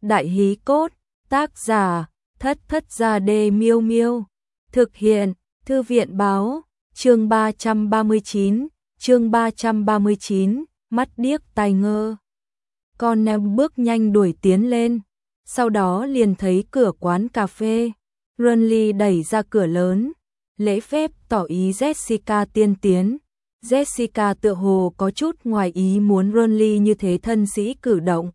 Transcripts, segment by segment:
Đại hí cốt, tác giả, Thất Thất Gia Đê Miêu Miêu. Thực hiện, Thư viện báo, chương 339, mắt điếc tai ngơ. Con em bước nhanh đuổi tiến lên, sau đó liền thấy cửa quán cà phê. Runly đẩy ra cửa lớn, lễ phép tỏ ý Jessica tiên tiến. Jessica tựa hồ có chút ngoài ý muốn Runly như thế thân sĩ cử động.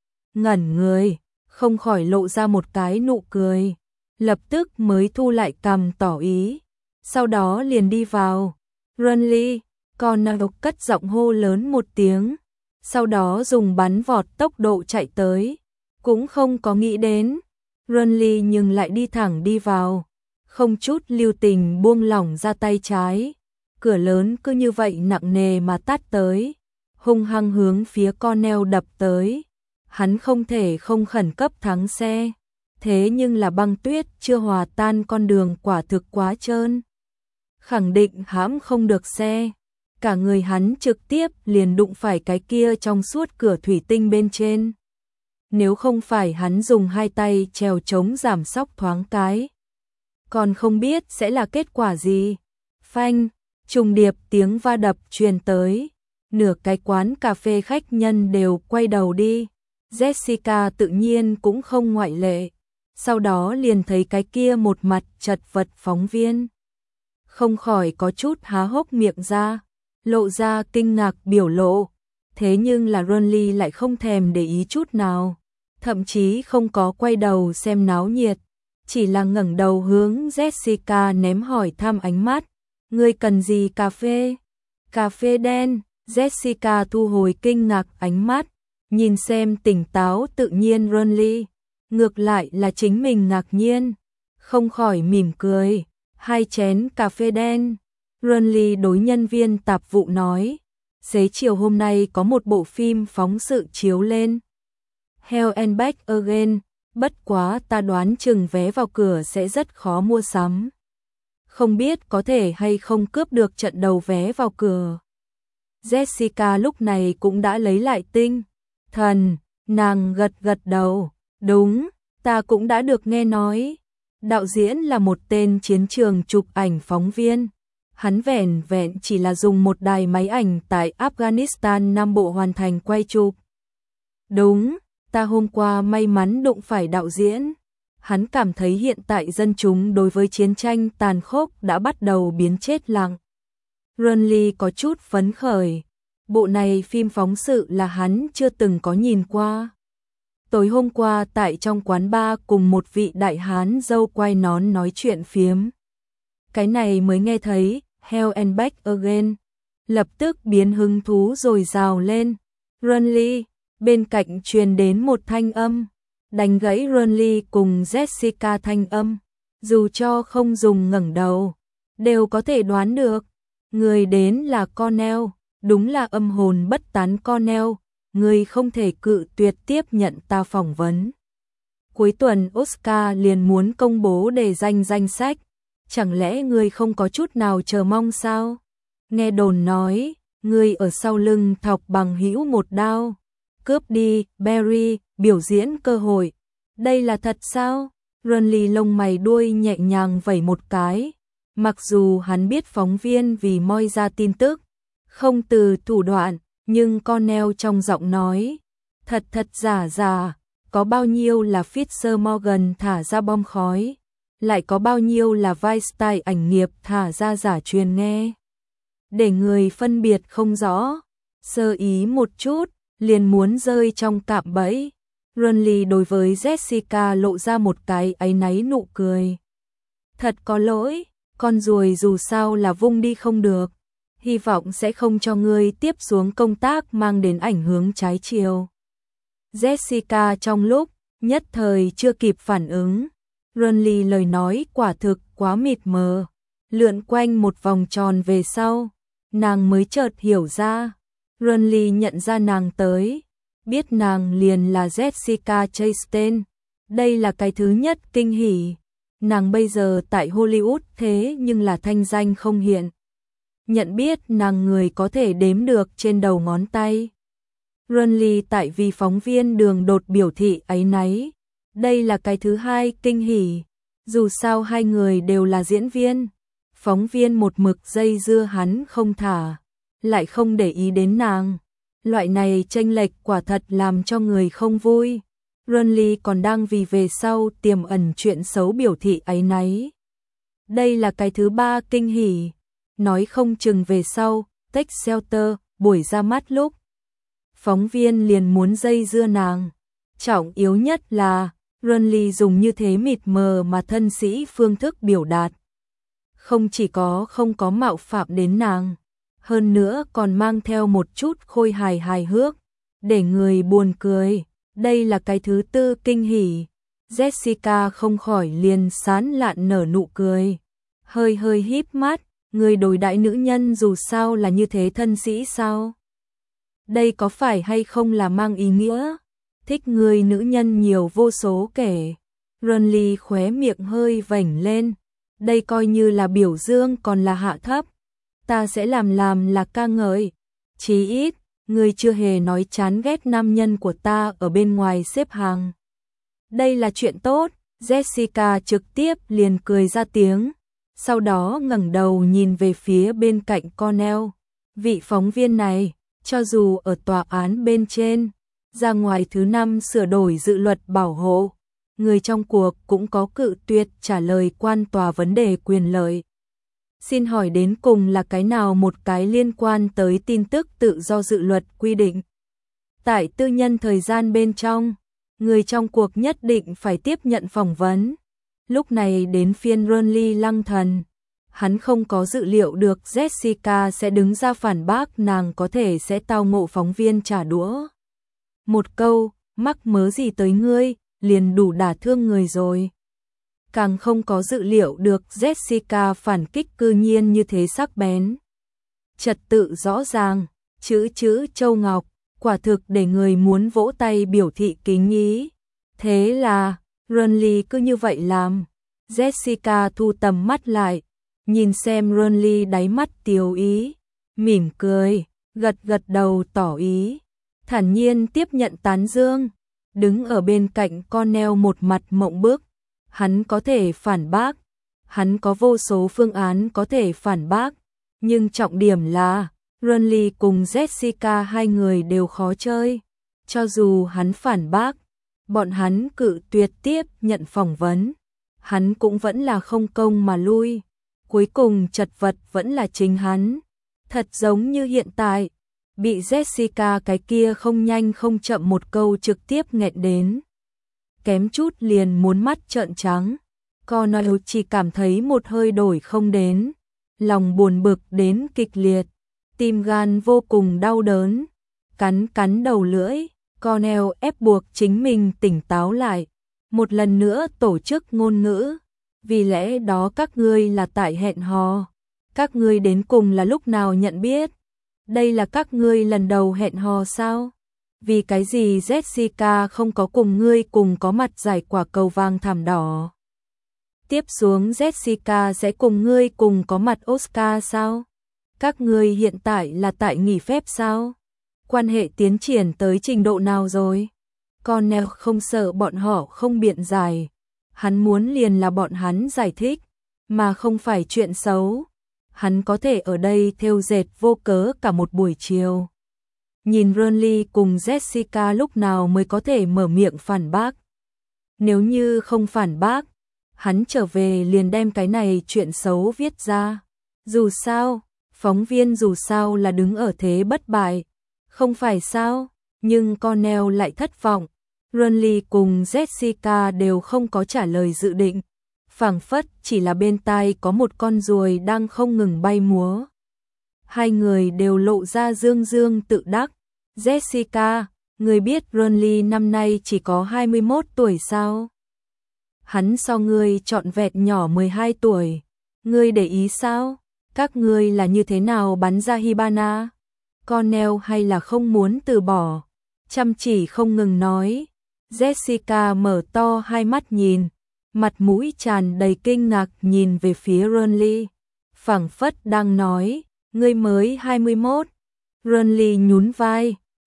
Ngẩn người, không khỏi lộ ra một cái nụ cười, lập tức mới thu lại cằm tỏ ý. Sau đó liền đi vào. Runly, con cất giọng hô lớn một tiếng, sau đó dùng bắn vọt tốc độ chạy tới. Cũng không có nghĩ đến, Runly nhưng lại đi thẳng đi vào, không chút lưu tình buông lỏng ra tay trái. Cửa lớn cứ như vậy nặng nề mà tát tới, hung hăng hướng phía Cornell đập tới. Hắn không thể không khẩn cấp thắng xe, thế nhưng là băng tuyết chưa hòa tan, con đường quả thực quá trơn, khẳng định hãm không được xe. Cả người hắn trực tiếp liền đụng phải cái kia trong suốt cửa thủy tinh bên trên. Nếu không phải hắn dùng hai tay trèo chống giảm sóc thoáng cái, còn không biết sẽ là kết quả gì. Phanh, trùng điệp tiếng va đập truyền tới, nửa cái quán cà phê khách nhân đều quay đầu đi. Jessica tự nhiên cũng không ngoại lệ. Sau đó liền thấy cái kia một mặt chật vật phóng viên, không khỏi có chút há hốc miệng ra, lộ ra kinh ngạc biểu lộ. Thế nhưng là Runly lại không thèm để ý chút nào, thậm chí không có quay đầu xem náo nhiệt, chỉ là ngẩng đầu hướng Jessica ném hỏi thăm ánh mắt. Ngươi cần gì cà phê? Cà phê đen. Jessica thu hồi kinh ngạc ánh mắt, nhìn xem tỉnh táo tự nhiên Runly, ngược lại là chính mình ngạc nhiên, không khỏi mỉm cười. 2 chén cà phê đen. Runly đối nhân viên tạp vụ nói, xế chiều hôm nay có một bộ phim phóng sự chiếu lên, Hell and Back Again, bất quá ta đoán chừng vé vào cửa sẽ rất khó mua sắm. Không biết có thể hay không cướp được trận đầu vé vào cửa. Jessica lúc này cũng đã lấy lại tinh thần, nàng gật gật đầu, đúng, ta cũng đã được nghe nói. Đạo diễn là một tên chiến trường chụp ảnh phóng viên, hắn vẻn vẹn chỉ là dùng một đài máy ảnh tại Afghanistan Nam Bộ hoàn thành quay chụp. Đúng, ta hôm qua may mắn đụng phải đạo diễn. Hắn cảm thấy hiện tại dân chúng đối với chiến tranh tàn khốc đã bắt đầu biến chết lặng. Runly có chút phấn khởi, bộ này phim phóng sự là hắn chưa từng có nhìn qua. Tối hôm qua tại trong quán bar cùng một vị đại hán dâu quai nón nói chuyện phiếm, cái này mới nghe thấy Hell and Back Again, lập tức biến hứng thú dồi dào lên. Runly, bên cạnh truyền đến một thanh âm, đánh gãy Runly cùng Jessica thanh âm, dù cho không dùng ngẩng đầu, đều có thể đoán được. Người đến là Cornell, đúng là âm hồn bất tán Cornell, người không thể cự tuyệt tiếp nhận ta phỏng vấn. Cuối tuần Oscar liền muốn công bố đề danh sách, chẳng lẽ người không có chút nào chờ mong sao? Nghe đồn nói, người ở sau lưng thọc bằng hữu một đao, cướp đi Barry biểu diễn cơ hội. Đây là thật sao? Runly lông mày đuôi nhẹ nhàng vẩy một cái. Mặc dù hắn biết phóng viên vì moi ra tin tức, không từ thủ đoạn, nhưng Cornell trong giọng nói, thật giả, có bao nhiêu là Fisher Morgan thả ra bom khói, lại có bao nhiêu là Weinstein ảnh nghiệp thả ra giả truyền nghe. Để người phân biệt không rõ, sơ ý một chút, liền muốn rơi trong cạm bẫy. Runly đối với Jessica lộ ra một cái áy náy nụ cười. Thật có lỗi, con ruồi dù sao là vung đi không được, hy vọng sẽ không cho ngươi tiếp xuống công tác mang đến ảnh hưởng trái chiều. Jessica trong lúc nhất thời chưa kịp phản ứng, Runly lời nói quả thực quá mịt mờ, lượn quanh một vòng tròn về sau, nàng mới chợt hiểu ra. Runly nhận ra nàng tới, biết nàng liền là Jessica Chastain, đây là cái thứ nhất kinh hỉ. Nàng bây giờ tại Hollywood thế nhưng là thanh danh không hiện, nhận biết nàng người có thể đếm được trên đầu ngón tay. Runly tại vì phóng viên đường đột biểu thị áy náy. Đây là cái thứ hai kinh hỉ. Dù sao hai người đều là diễn viên. Phóng viên một mực dây dưa hắn không thả, lại không để ý đến nàng. Loại này chênh lệch quả thật làm cho người không vui. Runly còn đang vì về sau tiềm ẩn chuyện xấu biểu thị áy náy. Đây là cái thứ ba kinh hỉ. Nói không chừng về sau, Tech Shelter, buổi ra mắt lúc. Phóng viên liền muốn dây dưa nàng. Trọng yếu nhất là, Runly dùng như thế mịt mờ mà thân sĩ phương thức biểu đạt. Không chỉ không có mạo phạm đến nàng, hơn nữa còn mang theo một chút khôi hài hước, để người buồn cười. Đây là cái thứ tư kinh hỉ. Jessica không khỏi liền sán lạn nở nụ cười. Hơi híp mắt, người đối đãi nữ nhân dù sao là như thế thân sĩ sao? Đây có phải hay không là mang ý nghĩa? Thích người nữ nhân nhiều vô số kể. Runly khóe miệng hơi vểnh lên. Đây coi như là biểu dương còn là hạ thấp. Ta sẽ làm là ca ngợi. Chí ít, người chưa hề nói chán ghét nam nhân của ta ở bên ngoài xếp hàng. Đây là chuyện tốt. Jessica trực tiếp liền cười ra tiếng. Sau đó ngẩng đầu nhìn về phía bên cạnh Cornell. Vị phóng viên này, cho dù ở tòa án bên trên, ra ngoài thứ 5 sửa đổi dự luật bảo hộ, người trong cuộc cũng có cự tuyệt trả lời quan tòa vấn đề quyền lợi. Xin hỏi đến cùng là cái nào một cái liên quan tới tin tức tự do dự luật quy định? Tại tư nhân thời gian bên trong, người trong cuộc nhất định phải tiếp nhận phỏng vấn. Lúc này đến phiên Runly lăng thần. Hắn không có dự liệu được Jessica sẽ đứng ra phản bác nàng có thể sẽ tao ngộ phóng viên trả đũa. Một câu, mắc mớ gì tới ngươi, liền đủ đả thương người rồi. Càng không có dự liệu được Jessica phản kích cư nhiên như thế sắc bén. Trật tự rõ ràng, chữ châu ngọc, quả thực để người muốn vỗ tay biểu thị kính ý. Thế là, Runly cứ như vậy làm. Jessica thu tầm mắt lại, nhìn xem Runly đáy mắt tiều ý, mỉm cười, gật đầu tỏ ý, thản nhiên tiếp nhận tán dương. Đứng ở bên cạnh Cornell một mặt mộng bức, hắn có thể phản bác, hắn có vô số phương án có thể phản bác, nhưng trọng điểm là Runly cùng Jessica hai người đều khó chơi. Cho dù hắn phản bác, bọn hắn cự tuyệt tiếp nhận phỏng vấn, hắn cũng vẫn là không công mà lui. Cuối cùng chật vật vẫn là chính hắn. Thật giống như hiện tại, bị Jessica cái kia không nhanh không chậm một câu trực tiếp nghẹn đến. Kém chút liền muốn mắt trợn trắng. Cornell chỉ cảm thấy một hơi đổi không đến. Lòng buồn bực đến kịch liệt. Tim gan vô cùng đau đớn. Cắn đầu lưỡi. Cornell ép buộc chính mình tỉnh táo lại. Một lần nữa tổ chức ngôn ngữ. Vì lẽ đó các ngươi là tại hẹn hò. Các ngươi đến cùng là lúc nào nhận biết? Đây là các ngươi lần đầu hẹn hò sao? Vì cái gì Jessica không có cùng ngươi cùng có mặt giải quả cầu vàng thảm đỏ? Tiếp xuống Jessica sẽ cùng ngươi cùng có mặt Oscar sao? Các ngươi hiện tại là tại nghỉ phép sao? Quan hệ tiến triển tới trình độ nào rồi? Cornell không sợ bọn họ không biện giải. Hắn muốn liền là bọn hắn giải thích, mà không phải chuyện xấu. Hắn có thể ở đây thêu dệt vô cớ cả một buổi chiều. Nhìn Runly cùng Jessica lúc nào mới có thể mở miệng phản bác. Nếu như không phản bác, hắn trở về liền đem cái này chuyện xấu viết ra. Dù sao, phóng viên dù sao là đứng ở thế bất bại. Không phải sao, nhưng Cornell lại thất vọng. Runly cùng Jessica đều không có trả lời dự định. Phảng phất chỉ là bên tai có một con ruồi đang không ngừng bay múa. Hai người đều lộ ra dương tự đắc. Jessica, người biết Runly năm nay chỉ có 21 tuổi sao? Hắn so ngươi trọn vẹn nhỏ 12 tuổi. Ngươi để ý sao? Các ngươi là như thế nào bắn ra Hibana? Cornell hay là không muốn từ bỏ? Chăm chỉ không ngừng nói. Jessica mở to hai mắt nhìn, mặt mũi tràn đầy kinh ngạc nhìn về phía Runly. Phảng phất đang nói, ngươi mới 21. Runly nhún vai,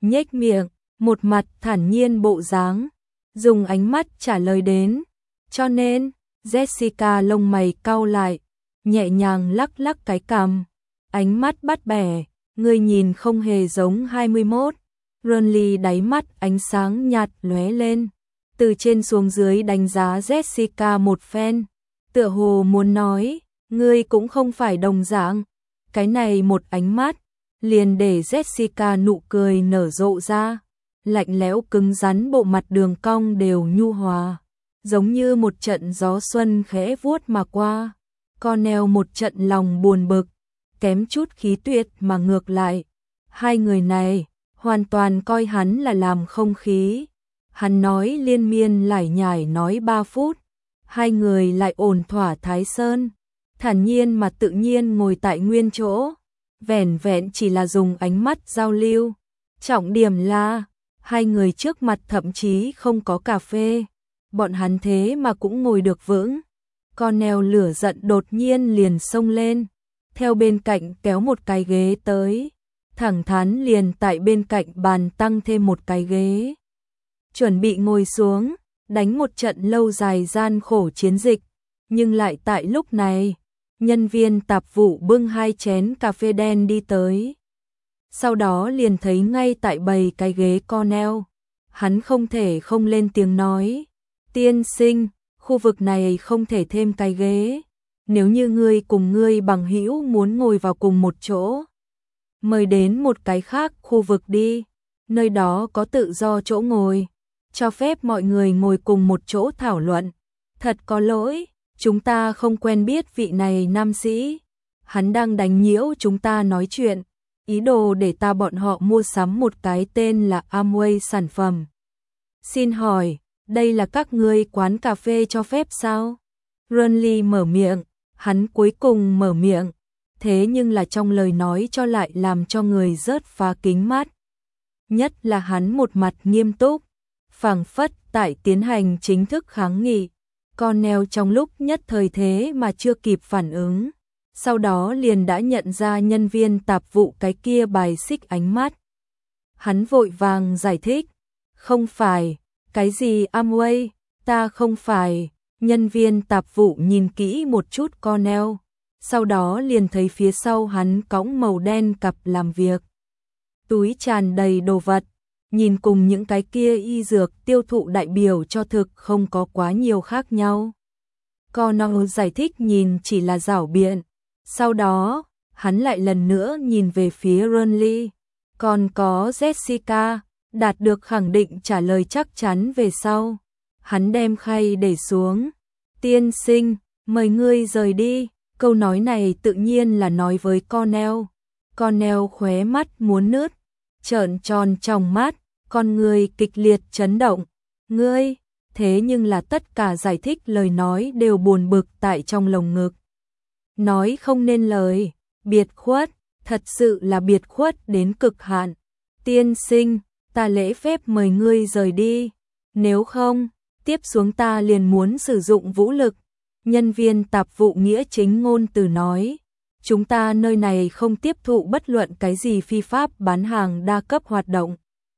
nhếch miệng, một mặt thản nhiên bộ dáng, dùng ánh mắt trả lời đến. Cho nên, Jessica lông mày cau lại, nhẹ nhàng lắc lắc cái cằm, ánh mắt bắt bẻ, ngươi nhìn không hề giống 21. Ronly đáy mắt ánh sáng nhạt lóe lên, từ trên xuống dưới đánh giá Jessica một phen, tựa hồ muốn nói, ngươi cũng không phải đồng dạng. Cái này một ánh mắt, liền để Jessica nụ cười nở rộ ra, lạnh lẽo cứng rắn, bộ mặt đường cong đều nhu hòa, giống như một trận gió xuân khẽ vuốt mà qua. Cornell một trận lòng buồn bực, kém chút khí tuyệt mà ngược lại. Hai người này hoàn toàn coi hắn là làm không khí. Hắn nói liên miên lải nhải nói 3 phút, hai người lại ổn thỏa Thái Sơn, thản nhiên mà tự nhiên ngồi tại nguyên chỗ, vẻn vẹn chỉ là dùng ánh mắt giao lưu. Trọng điểm là, hai người trước mặt thậm chí không có cà phê, bọn hắn thế mà cũng ngồi được vững. Cornell lửa giận đột nhiên liền xông lên, theo bên cạnh kéo một cái ghế tới, thẳng thắn liền tại bên cạnh bàn tăng thêm một cái ghế. Chuẩn bị ngồi xuống, đánh một trận lâu dài gian khổ chiến dịch, nhưng lại tại lúc này, nhân viên tạp vụ bưng 2 chén cà phê đen đi tới. Sau đó liền thấy ngay tại bầy cái ghế Cornell, hắn không thể không lên tiếng nói, tiên sinh, khu vực này không thể thêm cái ghế, nếu như ngươi cùng ngươi bằng hữu muốn ngồi vào cùng một chỗ, mời đến một cái khác khu vực đi, nơi đó có tự do chỗ ngồi, cho phép mọi người ngồi cùng một chỗ thảo luận. Thật có lỗi, chúng ta không quen biết vị này nam sĩ, hắn đang đánh nhiễu chúng ta nói chuyện, ý đồ để bọn họ mua sắm một cái tên là Amway sản phẩm. Xin hỏi, đây là các ngươi quán cà phê cho phép sao? Ronly mở miệng, hắn cuối cùng mở miệng, thế nhưng là trong lời nói cho lại làm cho người rớt phá kính mắt. Nhất là hắn một mặt nghiêm túc, phảng phất tại tiến hành chính thức kháng nghị. Cornell trong lúc nhất thời thế mà chưa kịp phản ứng, sau đó liền đã nhận ra nhân viên tạp vụ cái kia bài xích ánh mắt. Hắn vội vàng giải thích, không phải, cái gì Amway, ta không phải. Nhân viên tạp vụ nhìn kỹ một chút Cornell, sau đó liền thấy phía sau hắn cõng màu đen cặp làm việc, túi tràn đầy đồ vật, nhìn cùng những cái kia y dược tiêu thụ đại biểu cho thực không có quá nhiều khác nhau. Cornell giải thích nhìn chỉ là giảo biện, sau đó, hắn lại lần nữa nhìn về phía Ronly, còn có Jessica, đạt được khẳng định trả lời chắc chắn về sau. Hắn đem khay để xuống, tiên sinh, mời ngươi rời đi, câu nói này tự nhiên là nói với Cornell. Cornell khóe mắt muốn nứt, trợn tròn trong mắt, con người kịch liệt chấn động, ngươi, thế nhưng là tất cả giải thích lời nói đều buồn bực tại trong lồng ngực. Nói không nên lời, biệt khuất, thật sự là biệt khuất đến cực hạn. Tiên sinh, ta lễ phép mời ngươi rời đi, nếu không, tiếp xuống ta liền muốn sử dụng vũ lực. Nhân viên tạp vụ nghĩa chính ngôn từ nói, chúng ta nơi này không tiếp thụ bất luận cái gì phi pháp bán hàng đa cấp hoạt động.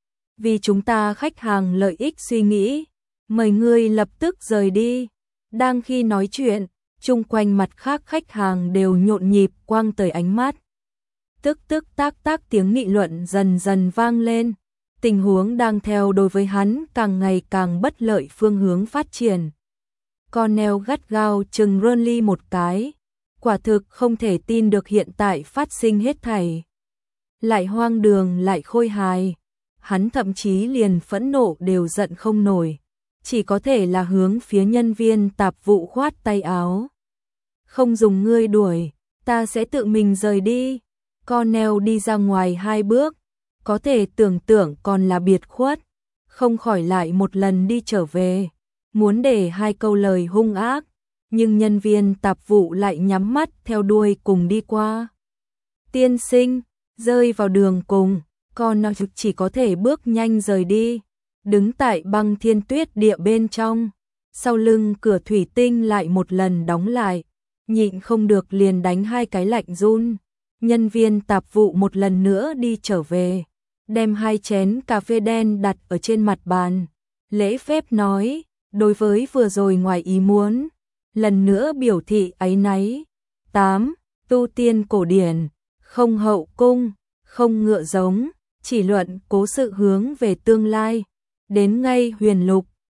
Vì chúng ta khách hàng lợi ích suy nghĩ, mời ngươi lập tức rời đi. Đang khi nói chuyện, chung quanh mặt khác khách hàng đều nhộn nhịp quang tới ánh mắt. Tức tức tác tác tiếng nghị luận dần dần vang lên. Tình huống đang theo đối với hắn càng ngày càng bất lợi phương hướng phát triển. Cornell gắt gao chừng Ronly một cái, quả thực không thể tin được hiện tại phát sinh hết thảy. Lại hoang đường lại khôi hài, hắn thậm chí liền phẫn nộ đều giận không nổi, chỉ có thể là hướng phía nhân viên tạp vụ khoát tay áo. Không dùng ngươi đuổi, ta sẽ tự mình rời đi. Cornell đi ra ngoài 2 bước, có thể tưởng tượng còn là biệt khuất, không khỏi lại một lần đi trở về, muốn để 2 câu lời hung ác, nhưng nhân viên tạp vụ lại nhắm mắt theo đuôi cùng đi qua. Tiên sinh, rơi vào đường cùng, Cornell chỉ có thể bước nhanh rời đi, đứng tại băng thiên tuyết địa bên trong, sau lưng cửa thủy tinh lại một lần đóng lại, nhịn không được liền đánh 2 cái lạnh run. Nhân viên tạp vụ một lần nữa đi trở về, đem 2 chén cà phê đen đặt ở trên mặt bàn, lễ phép nói, đối với vừa rồi ngoài ý muốn, lần nữa biểu thị áy náy. 8. Tu tiên cổ điển, không hậu cung, không ngựa giống, chỉ luận cố sự hướng về tương lai, đến ngay huyền lục,